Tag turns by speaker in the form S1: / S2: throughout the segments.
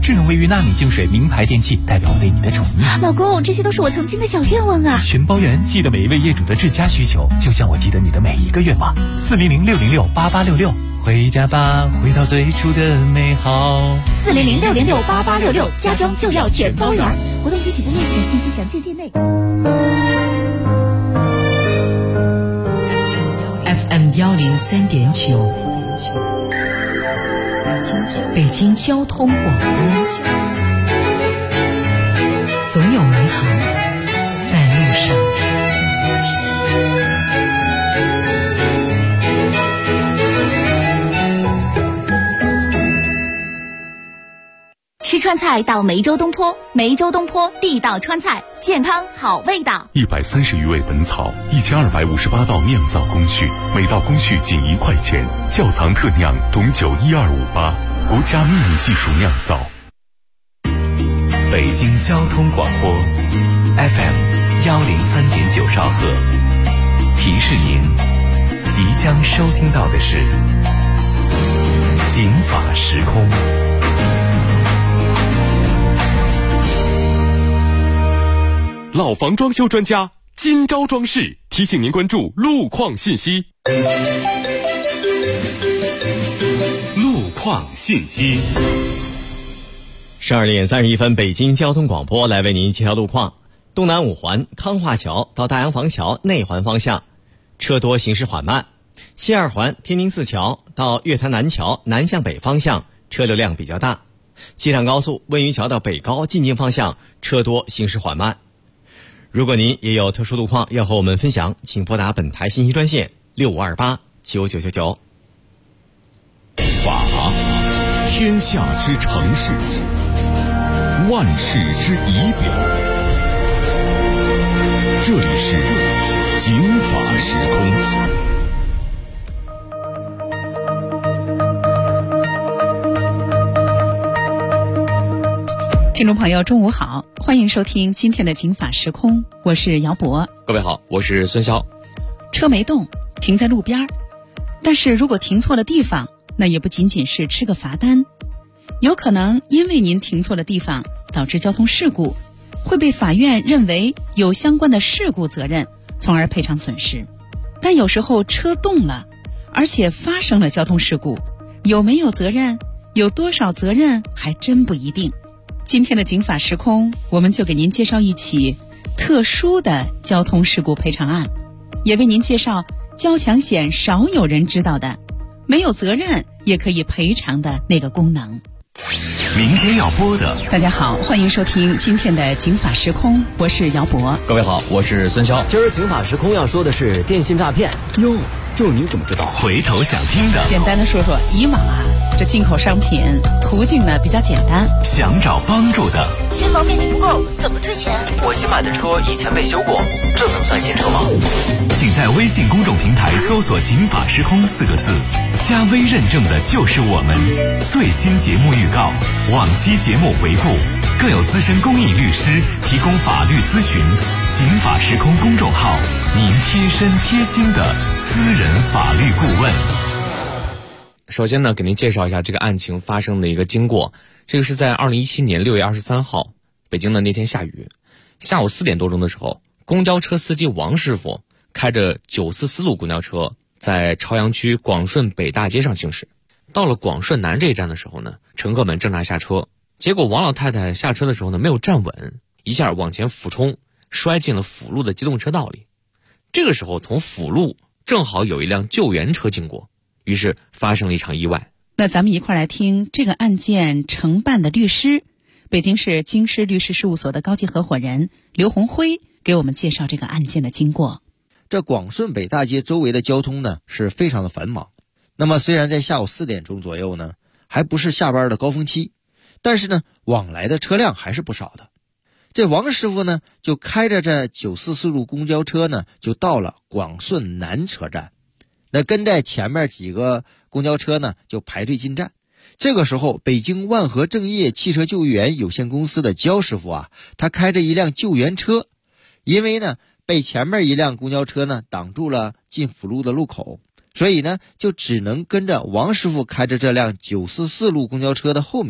S1: 智能卫浴纳米净水名牌电器，代表我对你的宠溺。
S2: 老公，这些都是我曾经的小愿望啊！
S1: 全包圆，记得每一位业主的至佳需求，就像我记得你的每一个愿望。400-606-8866，回家吧，回到最初的美好。
S2: 400-606-8866，家装就要全包圆。活动及起步面请信息详见店内。
S3: FM 103.9，北京交通广播，总有美好在路上。
S2: 吃川菜到梅州东坡，梅州东坡地道川菜，健康好味道。
S4: 130余味本草，1258道酿造工序，每道工序仅1块钱。窖藏特酿董酒1258，国家秘密技术酿造。
S5: 北京交通广播 FM 103.9兆赫，提示您即将收听到的是警法时空。
S4: 老房装修专家金招装饰提醒您关注路况信息。路况信息。
S6: 12点31分，北京交通广播来为您介绍路况。东南5环康化桥到大洋房桥内环方向车多，行驶缓慢。西2环天宁寺桥到月坛南桥南向北方向车流量比较大。机场高速温榆桥到北高进京方向车多，行驶缓慢。如果您也有特殊路况要和我们分享，请拨打本台信息专线6528999999。
S4: 法，天下之城市，万事之仪表。这里是警法时空。
S7: 听众朋友中午好，欢迎收听今天的警法时空，我是姚博。
S8: 各位好，我是孙潇。
S7: 车没动，停在路边，但是如果停错了地方，那也不仅仅是吃个罚单，有可能因为您停错了地方导致交通事故，会被法院认为有相关的事故责任，从而赔偿损失。但有时候车动了，而且发生了交通事故，有没有责任，有多少责任还真不一定。今天的警法时空，我们就给您介绍一起特殊的交通事故赔偿案，也为您介绍交强险少有人知道的没有责任也可以赔偿的那个功能。
S5: 明天要播的，
S7: 大家好，欢迎收听今天的警法时空，我是姚博。
S8: 各位好，我是孙潇。
S9: 今儿警法时空要说的是电信诈骗。
S5: 哟，这您怎么知道？回头想听的，
S7: 简单的说说，以往这进口商品途径呢比较简单，
S5: 想找帮助的，
S2: 新房面积不够怎么退钱？
S9: 我新买的车以前被修过，这能算新车吗？
S5: 请在微信公众平台搜索警法时空4个字，加微认证的就是我们。最新节目预告，往期节目回顾，更有资深公益律师提供法律咨询。警法时空公众号，您贴身贴心的私人法律顾问。
S8: 首先呢，给您介绍一下这个案情发生的一个经过。这个是在2017年6月23号，北京的那天下雨，下午4点多钟的时候，公交车司机王师傅开着944路公交车在朝阳区广顺北大街上行驶。到了广顺南这一站的时候呢，乘客们正常下车，结果王老太太下车的时候呢没有站稳，一下往前俯冲，摔进了辅路的机动车道里。这个时候从辅路正好有一辆救援车经过，于是发生了一场意外。
S7: 那咱们一块来听这个案件承办的律师，北京市京师律师事务所的高级合伙人刘红辉给我们介绍这个案件的经过。
S10: 这广顺北大街周围的交通呢是非常的繁忙。那么虽然在下午4点钟左右呢，还不是下班的高峰期，但是呢往来的车辆还是不少的。这王师傅呢就开着这944路公交车呢就到了广顺南车站。那跟在前面几个公交车呢就排队进站。这个时候北京万和正业汽车救援有限公司的焦师傅啊，他开着一辆救援车，因为呢被前面一辆公交车呢挡住了进辅路的路口，所以呢就只能跟着王师傅开着这辆944路公交车的后面。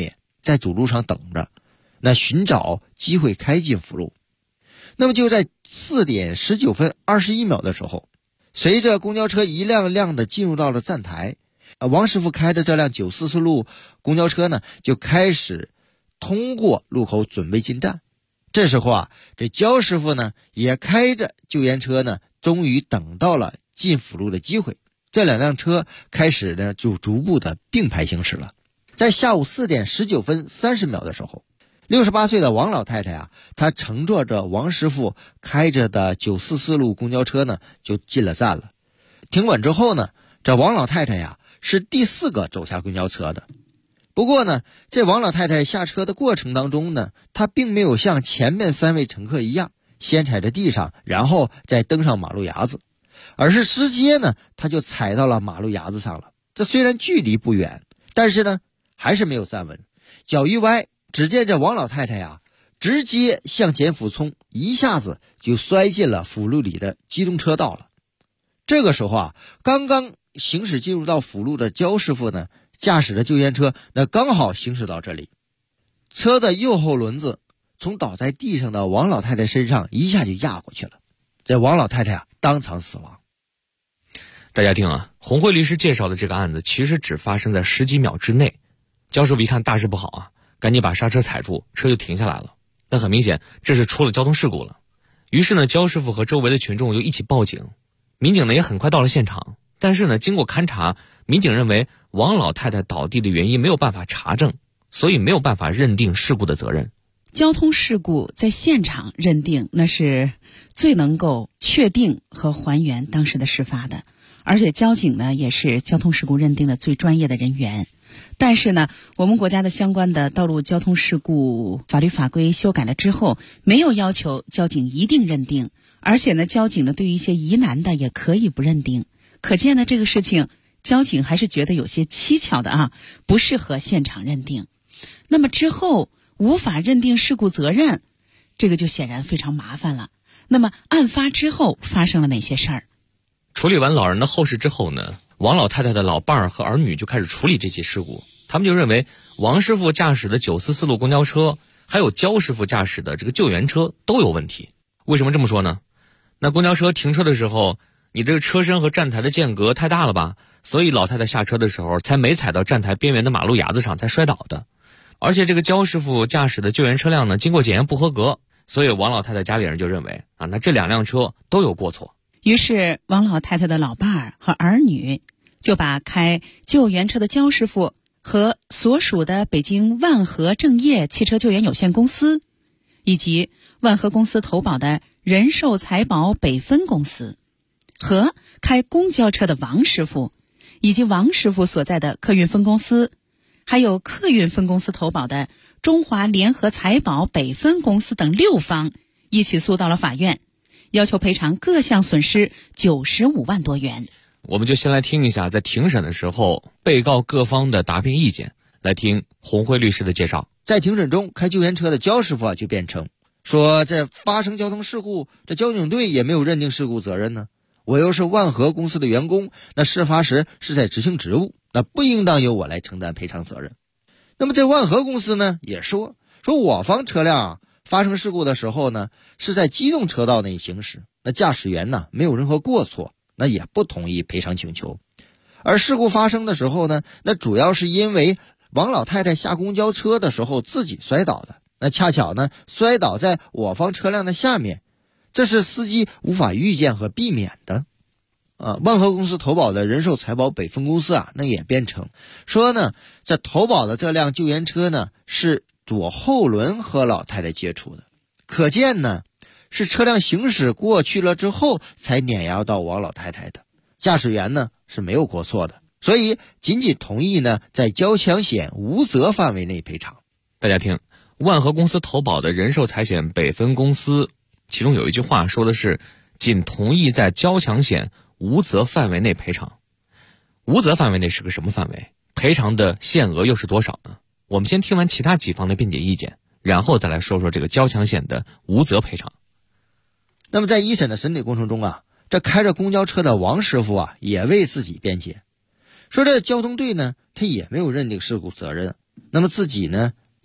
S10: 在主路上等着，那寻找机会开进辅路。那么就在4点19分21秒的时候，随着公交车一辆辆的进入到了站台，王师傅开的这辆944路公交车呢，就开始通过路口准备进站。这时候啊，这焦师傅呢也开着救援车呢，终于等到了进辅路的机会。这两辆车开始呢就逐步的并排行驶了。在下午4点19分30秒的时候，68岁的王老太太啊，她乘坐着王师傅开着的944路公交车呢，就进了站了。停稳之后呢，这王老太太呀是第4个走下公交车的。不过呢，这王老太太下车的过程当中呢，她并没有像前面3位乘客一样先踩在地上，然后再登上马路牙子，而是直接呢，她就踩到了马路牙子上了。这虽然距离不远，但是呢，还是没有站稳，脚一歪，只见这王老太太呀，直接向前俯冲，一下子就摔进了辅路里的机动车道了。这个时候啊，刚刚行驶进入到辅路的焦师傅呢，驾驶的救援车那刚好行驶到这里，车的右后轮子从倒在地上的王老太太身上一下就压过去了，这王老太太啊当场死亡。
S8: 大家听啊，洪慧律师介绍的这个案子其实只发生在10几秒之内。焦师傅一看大事不好啊，赶紧把刹车踩住，车就停下来了。那很明显这是出了交通事故了。于是呢，焦师傅和周围的群众就一起报警，民警呢也很快到了现场。但是呢，经过勘查，民警认为王老太太倒地的原因没有办法查证，所以没有办法认定事故的责任。
S7: 交通事故在现场认定，那是最能够确定和还原当时的事发的，而且交警呢也是交通事故认定的最专业的人员。但是呢，我们国家的相关的道路交通事故法律法规修改了之后，没有要求交警一定认定，而且呢，交警呢对于一些疑难的也可以不认定。可见呢，这个事情交警还是觉得有些蹊跷的啊，不适合现场认定。那么之后无法认定事故责任，这个就显然非常麻烦了。那么案发之后发生了哪些事儿？
S8: 处理完老人的后事之后呢，王老太太的老伴儿和儿女就开始处理这起事故。他们就认为王师傅驾驶的944路公交车还有焦师傅驾驶的这个救援车都有问题。为什么这么说呢？那公交车停车的时候，你这个车身和站台的间隔太大了吧，所以老太太下车的时候才没踩到站台边缘的马路牙子上才摔倒的。而且这个焦师傅驾驶的救援车辆呢，经过检验不合格，所以王老太太家里人就认为啊，那这2辆车都有过错。
S7: 于是王老太太的老伴儿和儿女就把开救援车的焦师傅和所属的北京万和正业汽车救援有限公司，以及万和公司投保的人寿财保北分公司，和开公交车的王师傅，以及王师傅所在的客运分公司，还有客运分公司投保的中华联合财保北分公司等6方一起诉到了法院，要求赔偿各项损失95万多元。
S8: 我们就先来听一下在庭审的时候被告各方的答辩意见，来听洪慧律师的介绍。
S10: 在庭审中，开救援车的焦师傅就辩称说，这发生交通事故，这交警队也没有认定事故责任呢，我又是万和公司的员工，那事发时是在执行职务，那不应当由我来承担赔偿责任。那么这万和公司呢也说我方车辆发生事故的时候呢，是在机动车道内行驶，那驾驶员呢没有任何过错，那也不同意赔偿请求。而事故发生的时候呢，那主要是因为王老太太下公交车的时候自己摔倒的，那恰巧呢摔倒在我方车辆的下面，这是司机无法预见和避免的。万和公司投保的人寿财保北分公司那也辩称说呢，这投保的这辆救援车呢是左后轮和老太太接触的，可见呢是车辆行驶过去了之后才碾压到王老太太的，驾驶员呢是没有过错的，所以仅同意呢在交强险无责范围内赔偿。
S8: 大家听，万和公司投保的人寿财险北分公司其中有一句话说的是仅同意在交强险无责范围内赔偿。无责范围内是个什么范围？赔偿的限额又是多少呢？我们先听完其他几方的辩解意见，然后再来说说这个交强险的无责赔偿。
S10: 那么在一审的审理过程中这开着公交车的王师傅也为自己辩解，说这交通队呢他也没有认定事故责任，那么自己呢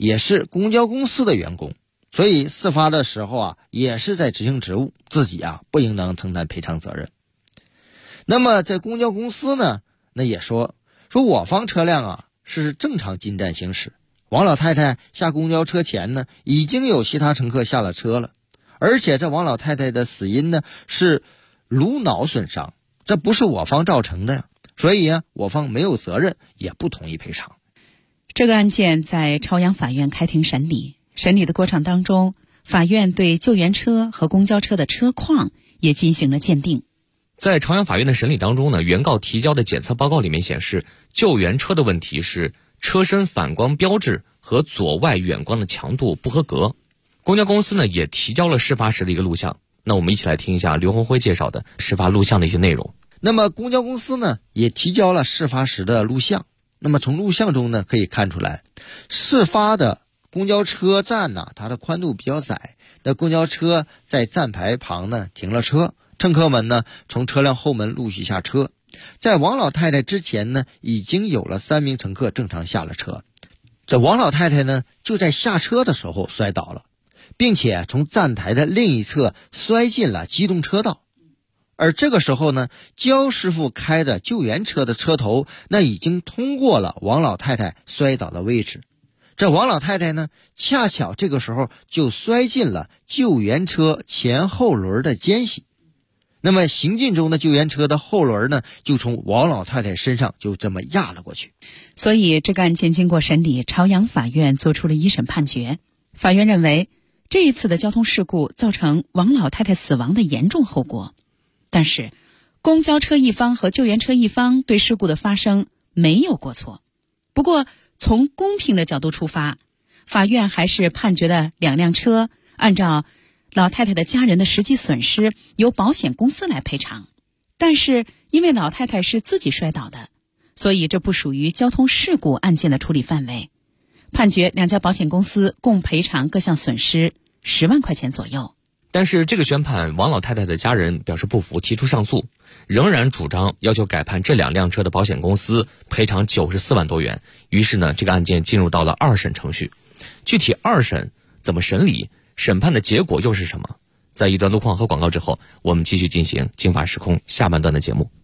S10: 也是公交公司的员工，所以事发的时候啊，也是在执行职务，自己啊不应当承担赔偿责任。那么在公交公司呢，那也说我方车辆啊是正常进站行驶，王老太太下公交车前呢，已经有其他乘客下了车了，而且这王老太太的死因呢是颅脑损伤，这不是我方造成的呀，所以啊，我方没有责任，也不同意赔偿。
S7: 这个案件在朝阳法院开庭审理，审理的过程当中，法院对救援车和公交车的车况也进行了鉴定。
S8: 在朝阳法院的审理当中呢，原告提交的检测报告里面显示，救援车的问题是车身反光标志和左外远光的强度不合格。公交公司呢也提交了事发时的一个录像，那我们一起来听一下刘红辉介绍的事发录像的一些内容。
S10: 那么公交公司呢也提交了事发时的录像，那么从录像中呢可以看出来，事发的公交车站呢它的宽度比较窄，那公交车在站牌旁呢停了车，乘客们呢从车辆后门陆续下车，在王老太太之前呢已经有了3名乘客正常下了车，这王老太太呢就在下车的时候摔倒了，并且从站台的另一侧摔进了机动车道。而这个时候呢，焦师傅开的救援车的车头那已经通过了王老太太摔倒的位置，这王老太太呢恰巧这个时候就摔进了救援车前后轮的间隙，那么行进中的救援车的后轮呢就从王老太太身上就这么压了过去。
S7: 所以这个案件经过审理，朝阳法院作出了一审判决。法院认为这一次的交通事故造成王老太太死亡的严重后果，但是公交车一方和救援车一方对事故的发生没有过错。不过从公平的角度出发，法院还是判决了2辆车按照老太太的家人的实际损失由保险公司来赔偿。但是因为老太太是自己摔倒的，所以这不属于交通事故案件的处理范围，判决2家保险公司共赔偿各项损失10万块钱左右。
S8: 但是这个宣判，王老太太的家人表示不服，提出上诉，仍然主张要求改判这2辆车的保险公司赔偿94万多元。于是呢，这个案件进入到了2审程序。具体2审怎么审理，审判的结果又是什么？在一段路况和广告之后，我们继续进行经法时空下半段的节目。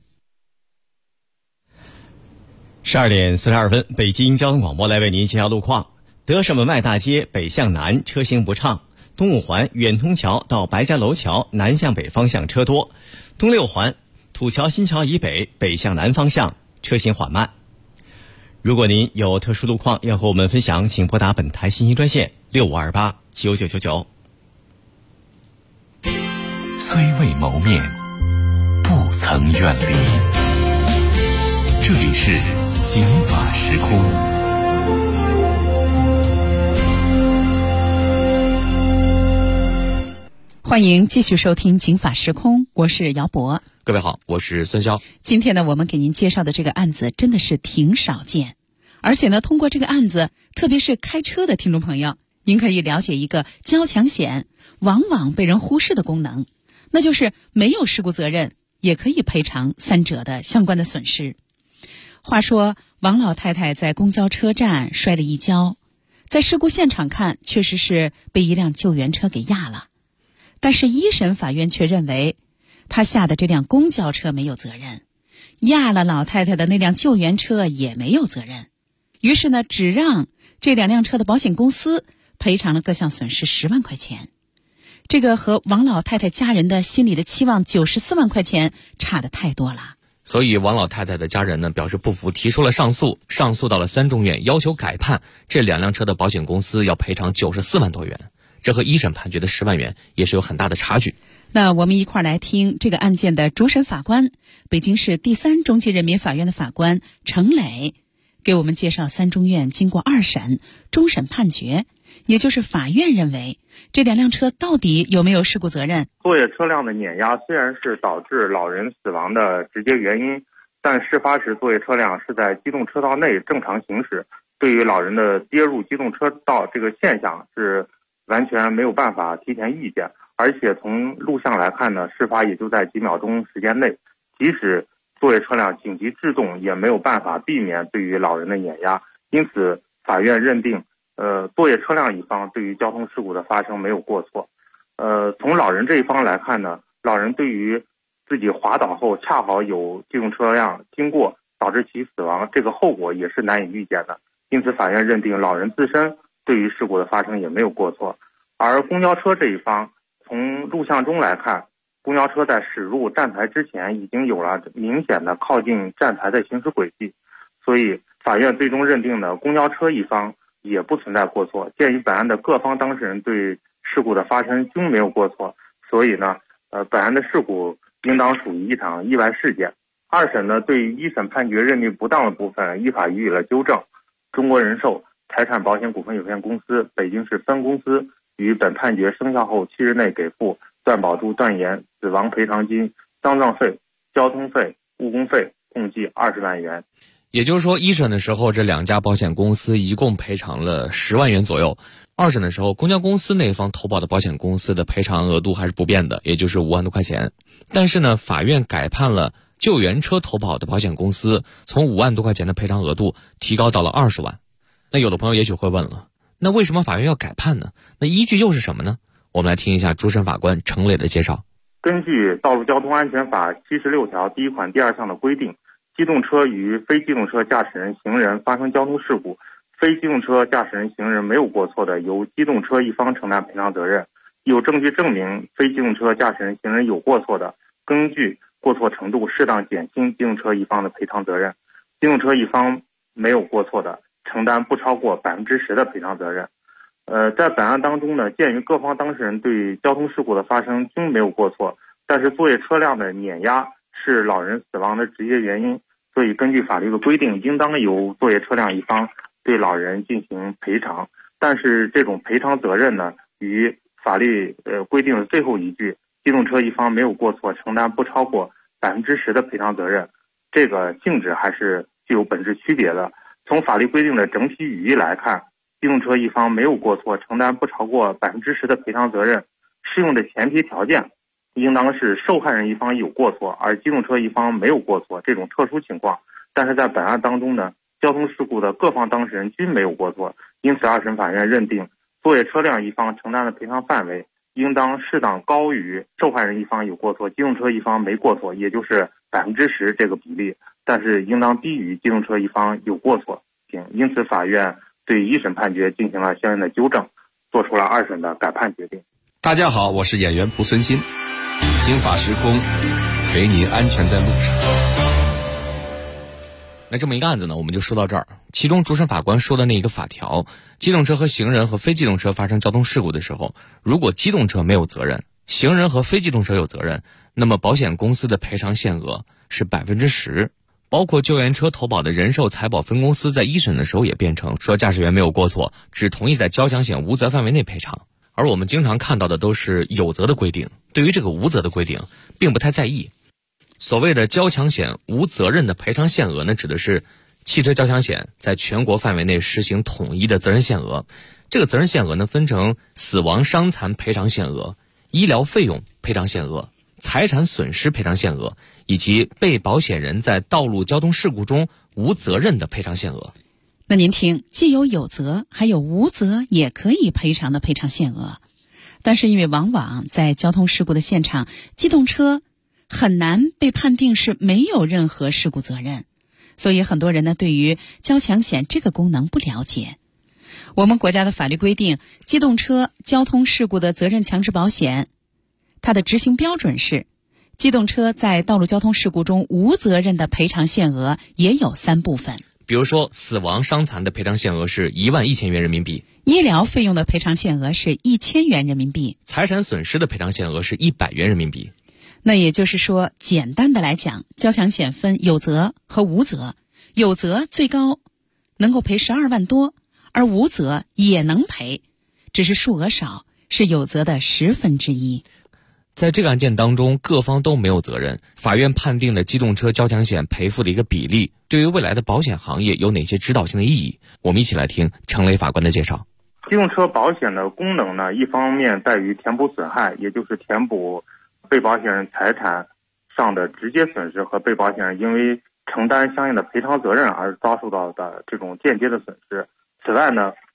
S6: 12点42分，北京交通广播来为您介绍路况。德胜门外大街北向南车行不畅，东五环远通桥到白家楼桥南向北方向车多，东六环土桥新桥以北北向南方向车行缓慢。如果您有特殊路况要和我们分享，请拨打本台信息专线65289999。
S5: 虽未谋面，不曾远离。这里是经法时空。
S7: 欢迎继续收听警法时空，我是姚博。
S8: 各位好，我是孙潇。
S7: 今天呢，我们给您介绍的这个案子真的是挺少见，而且呢，通过这个案子，特别是开车的听众朋友，您可以了解一个交强险往往被人忽视的功能，那就是没有事故责任也可以赔偿3者的相关的损失。话说王老太太在公交车站摔了一跤，在事故现场看确实是被一辆救援车给压了，但是一审法院却认为他下的这辆公交车没有责任，压了老太太的那辆救援车也没有责任，于是呢，只让这2辆车的保险公司赔偿了各项损失10万块钱。这个和王老太太家人的心里的期望94万块钱差得太多了。
S8: 所以王老太太的家人呢表示不服，提出了上诉，上诉到了3中院，要求改判这2辆车的保险公司要赔偿94万多元，这和一审判决的10万元也是有很大的差距。
S7: 那我们一块儿来听这个案件的主审法官，北京市第3中级人民法院的法官程磊，给我们介绍3中院经过2审终审判决，也就是法院认为这2辆车到底有没有事故责任。
S11: 作业车辆的碾压虽然是导致老人死亡的直接原因，但事发时作业车辆是在机动车道内正常行驶，对于老人的跌入机动车道这个现象是完全没有办法提前预见。而且从录像来看呢，事发也就在几秒钟时间内，即使作业车辆紧急制动也没有办法避免对于老人的碾压，因此法院认定作业车辆一方对于交通事故的发生没有过错。从老人这一方来看呢，老人对于自己滑倒后恰好有机动车辆经过导致其死亡，这个后果也是难以预见的，因此法院认定老人自身对于事故的发生也没有过错。而公交车这一方，从录像中来看，公交车在驶入站台之前已经有了明显的靠近站台的行驶轨迹，所以法院最终认定的公交车一方也不存在过错。鉴于本案的各方当事人对事故的发生均没有过错，所以呢，本案的事故应当属于一场意外事件。二审呢，对于一审判决认定不当的部分依法予以了纠正。中国人寿财产保险股份有限公司北京市分公司于本判决生效后7日内给付断保住、断言、死亡赔偿金、丧葬费、交通费、误工费共计20万元。
S8: 也就是说，一审的时候这两家保险公司一共赔偿了10万元左右，二审的时候公交公司那方投保的保险公司的赔偿额度还是不变的，也就是5万多块钱。但是呢，法院改判了救援车投保的保险公司从5万多块钱的赔偿额度提高到了20万。那有的朋友也许会问了，那为什么法院要改判呢？那依据又是什么呢？我们来听一下主审法官程磊的介绍。
S11: 根据《道路交通安全法》76条第1款第2项的规定，机动车与非机动车驾驶人、行人发生交通事故，非机动车驾驶人、行人没有过错的，由机动车一方承担赔偿责任；有证据证明非机动车驾驶人、行人有过错的，根据过错程度适当减轻机动车一方的赔偿责任；机动车一方没有过错的，承担不超过10%的赔偿责任。在本案当中呢，鉴于各方当事人对交通事故的发生均没有过错，但是作业车辆的碾压是老人死亡的直接原因，所以根据法律的规定，应当由作业车辆一方对老人进行赔偿。但是这种赔偿责任呢，与法律规定的最后一句机动车一方没有过错，承担不超过10%的赔偿责任，这个性质还是具有本质区别的。从法律规定的整体语义来看，机动车一方没有过错，承担不超过10%的赔偿责任，适用的前提条件应当是受害人一方有过错，而机动车一方没有过错这种特殊情况。但是在本案当中呢，交通事故的各方当事人均没有过错，因此二审法院认定作业车辆一方承担的赔偿范围应当适当高于受害人一方有过错，机动车一方没过错，也就是10%这个比例，但是应当低于机动车一方有过错。因此法院对一审判决进行了相应的纠正，做出了二审的改判决定。
S12: 大家好，我是演员蒲存昕，刑法时空，陪您安全在路上。
S8: 那这么一个案子呢，我们就说到这儿。其中主审法官说的那一个法条，机动车和行人和非机动车发生交通事故的时候，如果机动车没有责任，行人和非机动车有责任，那么保险公司的赔偿限额是10%。包括救援车投保的人寿财保分公司在一审的时候也辩称说驾驶员没有过错，只同意在交强险无责范围内赔偿。而我们经常看到的都是有责的规定，对于这个无责的规定并不太在意。所谓的交强险无责任的赔偿限额呢，指的是汽车交强险在全国范围内实行统一的责任限额。这个责任限额呢，分成死亡伤残赔偿限额、医疗费用赔偿限额、财产损失赔偿限额，以及被保险人在道路交通事故中无责任的赔偿限额。
S7: 那您听，既有责，还有无责也可以赔偿的赔偿限额。但是因为往往在交通事故的现场，机动车很难被判定是没有任何事故责任，所以很多人呢对于交强险这个功能不了解。我们国家的法律规定，机动车交通事故的责任强制保险，它的执行标准是，机动车在道路交通事故中无责任的赔偿限额也有3部分。
S8: 比如说，死亡伤残的赔偿限额是11000元人民币，
S7: 医疗费用的赔偿限额是1000元人民币，
S8: 财产损失的赔偿限额是100元人民币。
S7: 那也就是说，简单的来讲，交强险分有责和无责，有责最高能够赔12万多，而无责也能赔，只是数额少，是有责的1/10。
S8: 在这个案件当中，各方都没有责任，法院判定了机动车交强险赔付的一个比例，对于未来的保险行业有哪些指导性的意义？我们一起来听程磊法官的介绍。
S11: 机动车保险的功能呢，一方面在于填补损害，也就是填补被保险人财产上的直接损失和被保险人因为承担相应的赔偿责任而遭受到的这种间接的损失。此外呢，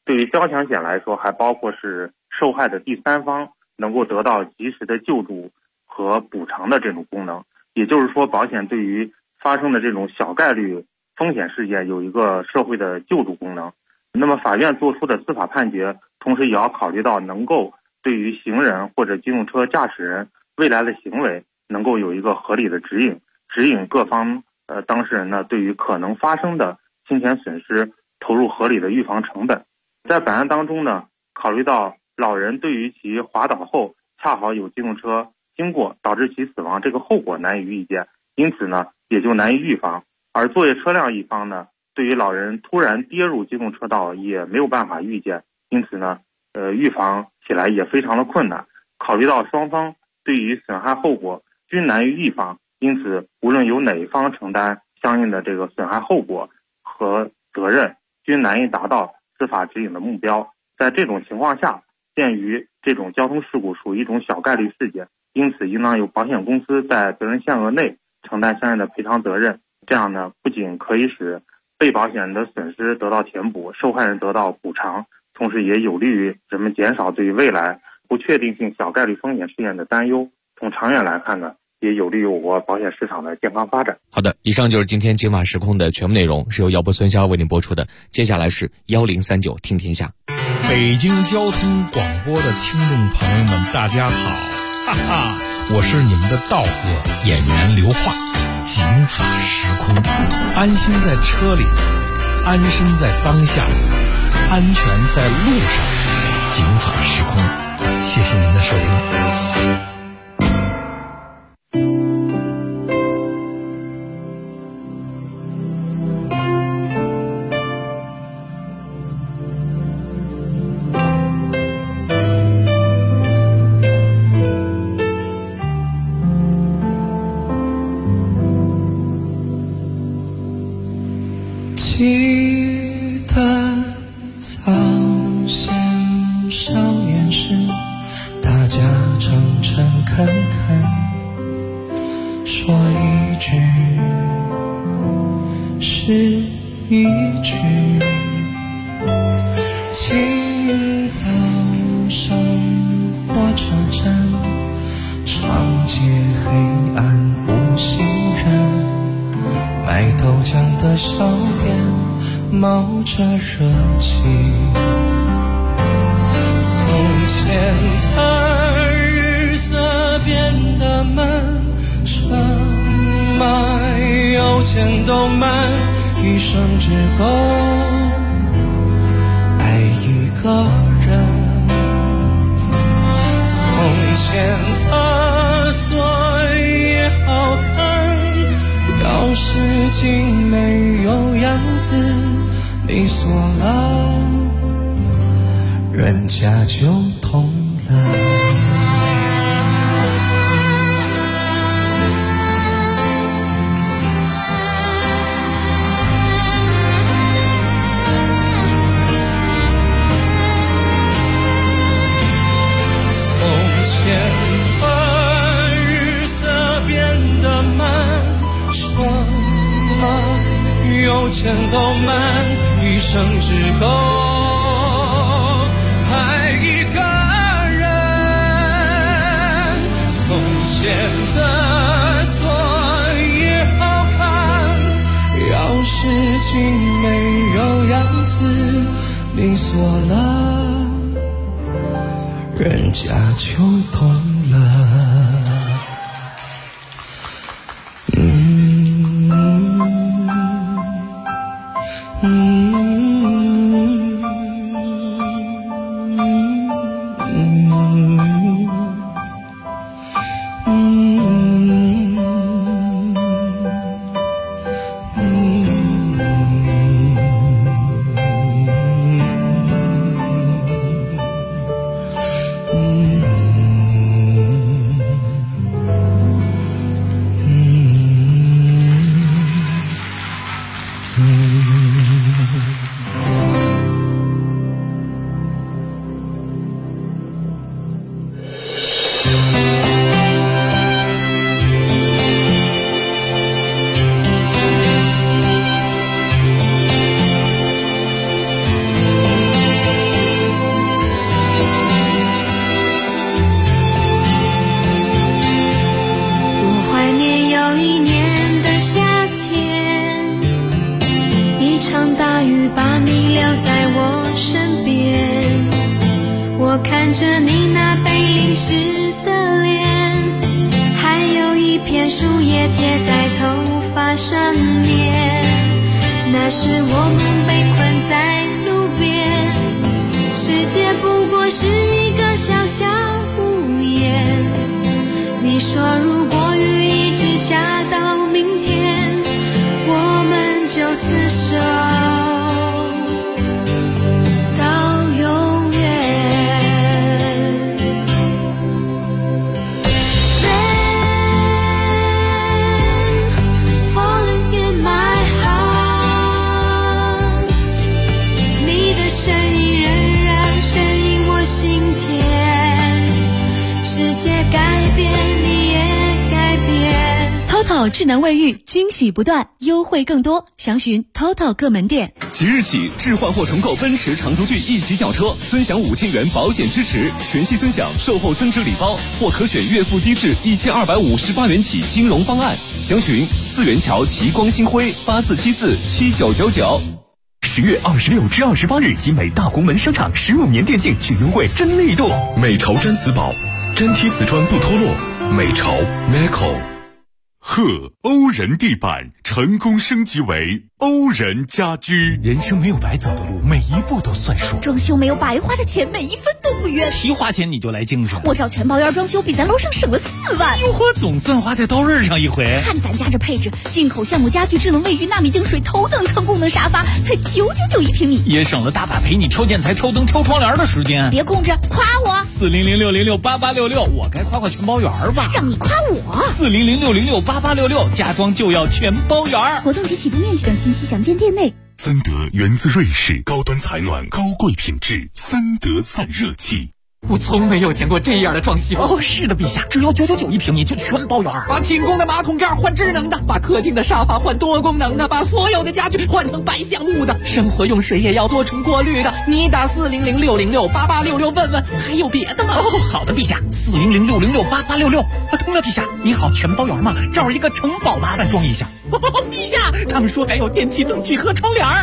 S11: 对于交强险来说，还包括是受害的第三方能够得到及时的救助和补偿的这种功能。也就是说，保险对于发生的这种小概率风险事件有一个社会的救助功能。那么法院做出的司法判决，同时也要考虑到能够对于行人或者机动车驾驶人未来的行为能够有一个合理的指引各方当事人呢对于可能发生的侵权损失投入合理的预防成本。在本案当中呢，考虑到老人对于其滑倒后恰好有机动车经过导致其死亡这个后果难以预见，因此呢也就难以预防。而作业车辆一方呢，对于老人突然跌入机动车道也没有办法预见，因此呢预防起来也非常的困难。考虑到双方对于损害后果均难于预防，因此无论由哪一方承担相应的这个损害后果和责任，均难以达到司法指引的目标。在这种情况下，鉴于这种交通事故属于一种小概率事件，因此应当由保险公司在责任限额内承担相应的赔偿责任。这样呢，不仅可以使被保险人的损失得到填补，受害人得到补偿，同时也有利于人们减少对于未来不确定性小概率风险事件的担忧。从长远来看呢，也有利于我国保险市场的健康发展。
S8: 好的，以上就是今天警法时空的全部内容，是由姚波孙潇为您播出的。接下来是1039听天下。
S13: 北京交通广播的听众朋友们，大家好，哈哈，我是你们的道哥演员刘化。警法时空，安心在车里，安身在当下，安全在路上。警法时空，谢谢您的收听。
S14: 记得早先少年时，大家诚诚恳恳，说一句是一句。清早生火车站，长街黑暗无行人，卖豆浆的小店冒着热气。从前的日色变得慢，车马邮件都慢，一生只够爱一个人。从前的锁也好看，钥匙精没有样子，你锁了，人家就懂了。从前的日色变得慢，车马邮件都慢，一生只够爱一个人。从前的锁也好看，钥匙精没有样子，你锁了，人家就懂了。
S15: 我看着你那被淋湿的脸，还有一片树叶贴在头发上面，那时我们被困在路边，世界不过是一个小小屋檐。你说如果雨一直下到明天，我们就厮守到永远。Rain falling in my heart， 你的声音仍然声音我心田，世界改变你也改变。
S2: TOTO 智能卫浴惊喜不断，优惠更多，详询 TOTO 各门店。
S5: 即日起，置换或重购奔驰长轴距1级轿车，尊享5000元保险支持，全系尊享售后增值礼包，或可选月付低至1258元起金融方案。详询四元桥奇光星辉84747999。10月26至28日，集美大红门商场15年店庆巨优惠真力度，
S4: 美潮毡瓷宝，真贴瓷砖不脱落，美潮 Meco。贺欧仁地板成功升级为欧仁家居。
S1: 人生没有白走的路，每一步都算数。
S2: 装修没有白花的钱，每一分都不冤。
S1: 提花钱你就来精神，
S2: 我找全包院装修比咱楼上省了4万。
S1: 哟呵，总算花在刀刃上一回。
S2: 看咱家这配置，进口橡木家具、智能卫浴、纳米净水、头等舱功能沙发，才999一平米，
S1: 也省了大把陪你挑建材、挑灯、挑窗帘的时间。
S2: 别空着，夸我
S1: 400-606-8866，我该夸全包园吧？
S2: 让你夸我
S1: 400-606-8866，家装就要全包园。
S2: 活动及起步面积等信息详见店内。
S4: 森德源自瑞士，高端采暖，高贵品质，森德散热器。
S16: 我从没有见过这样的装修。
S1: 哦，是的，陛下，只要999一平米就全包圆。
S16: 把清宫的马桶盖换智能的，把客厅的沙发换多功能的，把所有的家具换成白橡木的，生活用水也要多重过滤的。你打400-606-8866问问，还有别的吗？
S1: 哦，好的，陛下，400-606-8866。通了，陛下，你好，全包圆吗？这儿一个城堡，麻烦装一下。陛下，他们说还有电器、灯具和窗帘。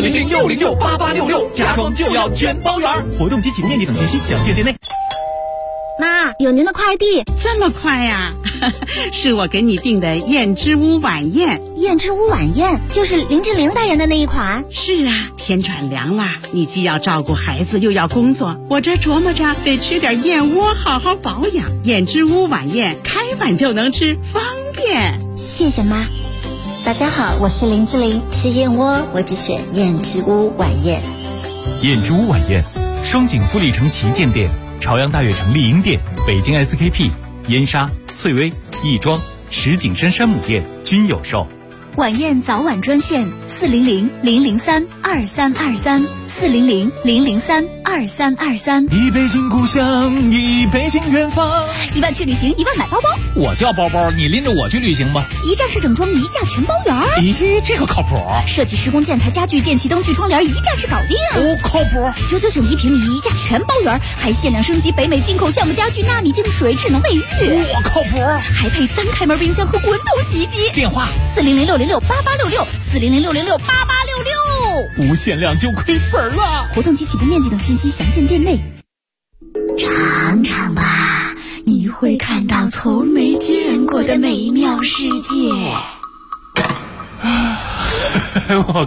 S16: 400-606-8866，家装就要全包圆。
S1: 活动及起步面积等信息详见店内。
S2: 妈，有您的快递。
S7: 这么快呀？是我给你订的燕之屋晚宴。
S2: 燕之屋晚宴就是林志玲代言的那一款。
S7: 是啊，天转凉了，你既要照顾孩子又要工作，我这琢磨着得吃点燕窝好好保养。燕之屋晚宴开碗就能吃，方便。
S2: 谢谢妈。
S17: 大家好，我是林志玲，吃燕窝我只选燕之屋晚宴。
S1: 燕之屋晚宴，双井富力城旗舰店、朝阳大悦城丽婴店、北京 SKP、燕莎、翠微、亦庄、石景山山姆店均有售。
S2: 晚宴早晚专线400-003-2323 400-003-2323。
S1: 一杯敬故乡，一杯敬远方。
S2: 1万去旅行，1万买包包。
S1: 我叫包包，你拎着我去旅行吧。
S2: 一站式整装，一价全包圆。
S1: 咦，这个靠谱。
S2: 设计、施工、建材、家具、电器、灯具、窗帘，一站式搞定。
S1: 哦，靠谱。
S2: 999一平米，一价全包圆，还限量升级北美进口橡木家具、纳米净水、智能卫浴。
S1: 我靠谱。
S2: 还配3开门冰箱和滚筒洗衣机。
S1: 电话
S2: 400-606-8866 400-606-8866。
S1: 无限量就亏本了。
S2: 活动及起步面积等信息详见店内。尝尝吧，你会看到从没见过的美妙世界。
S1: 我